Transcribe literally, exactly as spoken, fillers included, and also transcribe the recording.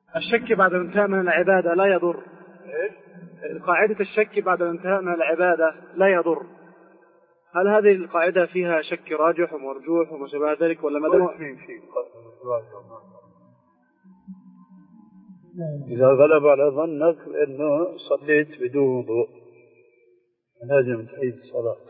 الشك بعد الانتهاء من العبادة لا يضر. قاعدة الشك بعد الانتهاء من العبادة لا يضر، هل هذه القاعدة فيها شك راجح ومرجوح وما شابه ذلك ولا ماذا؟ إذا غلب على ظنك أنه صليت بدون وضوء لازم تعيد الصلاة.